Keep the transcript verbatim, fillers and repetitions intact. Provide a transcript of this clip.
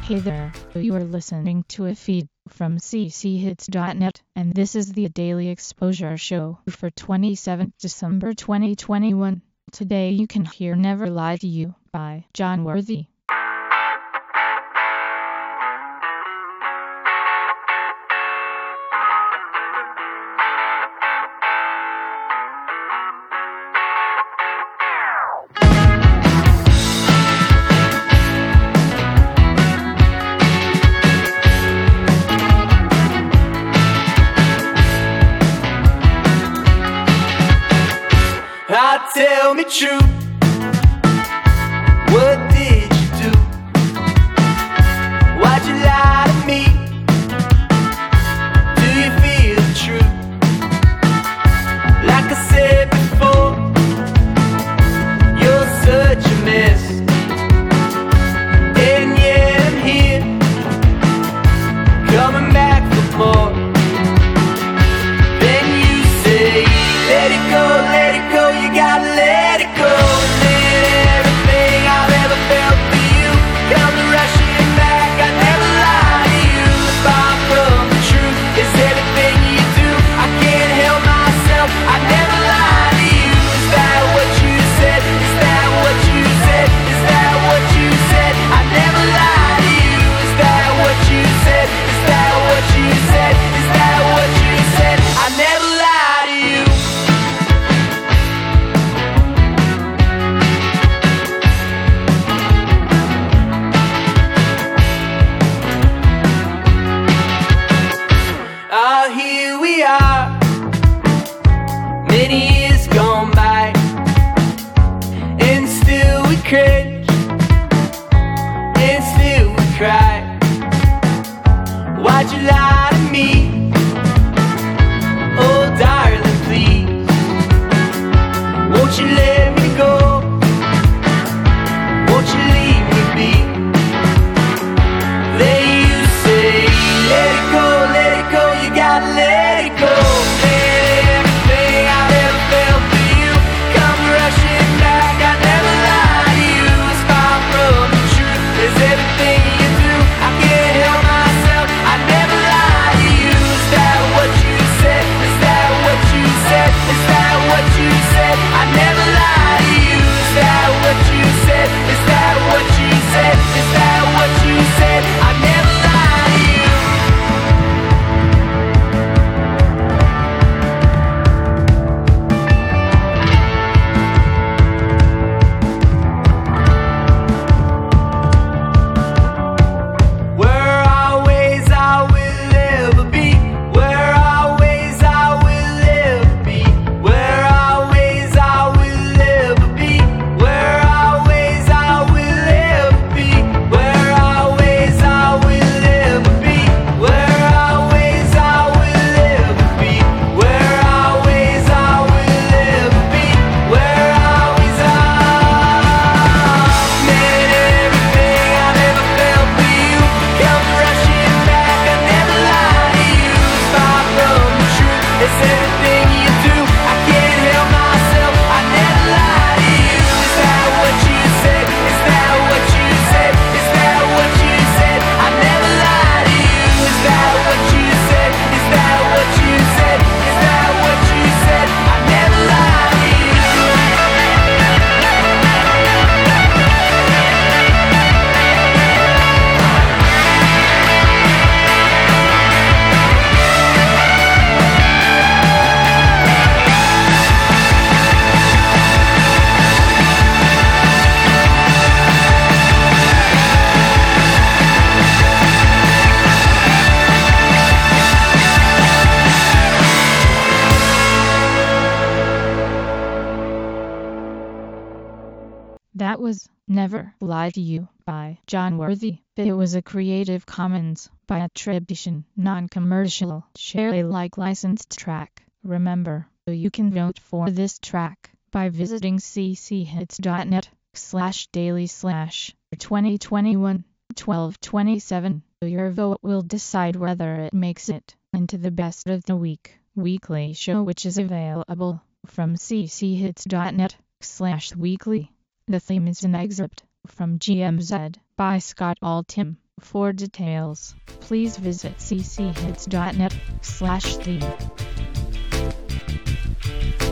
Hey there, you are listening to a feed from c c hits dot net, and this is the Daily Exposure Show for twenty-seventh December twenty twenty-one. Today you can hear Never Lie to You by John Worthy. Tell me true, what did you do? Why'd you lie to me? Do you feel the truth? Like I said before, you're such a mess, and yet I'm here, coming back for more. Then you say, let it go, let it go, you gotta let it go. And then everything I've ever felt for you comes rushing back. I never lie to you. Far from the truth is everything you do. I can't help myself, I never lie to you. Is that what you said? Is that what you said? Is that what you said? I never lie to you. Is that what you said? Is that what you said? Is that what you said? I never lie to you. Ah, here we are, many years gone by, and still we cringe, and still we cry. Why'd you lie to me? Oh darling, please, won't you let me go? Won't you leave me be? Then you say, let it go, let it go, you gotta let it go. Then everything I've ever felt for you comes rushing back. I never lie to you. It's far from the truth. It's everything you do. I can't help myself. I never lie to you. Is that what you said? Is that what you said? Is that what you said? I never lie to you. Is that what you said? Is that what you said? Is that what you said? I never lie to you. Where always I will ever be. Where always I will ever be. Where always I will ever be. Where always I will ever be. Where always I will ever be. Where always I will ever be. Where always I will ever be. Where always I. Man, everything I've ever felt for you comes rushing back. I never lie to you. Far from the truth, it's everything you do. I can't help myself, I never lie to you. Is that what you said? Is that what you said? Is that what you said? I never lie to you. Is that what you said? Is that what you said? Is that what you said? I never lie to you. That was Never Lie to You by John Worthy. It was a Creative Commons by attribution, non-commercial, share Alike licensed track. Remember, you can vote for this track by visiting c c hits dot net slash daily slash twenty twenty-one twelve twenty-seven. Your vote will decide whether it makes it into the Best of the Week weekly show, which is available from c c hits dot net slash weekly. The theme is an excerpt from G M Z by Scott Altham. For details, please visit c c hits dot net slash theme.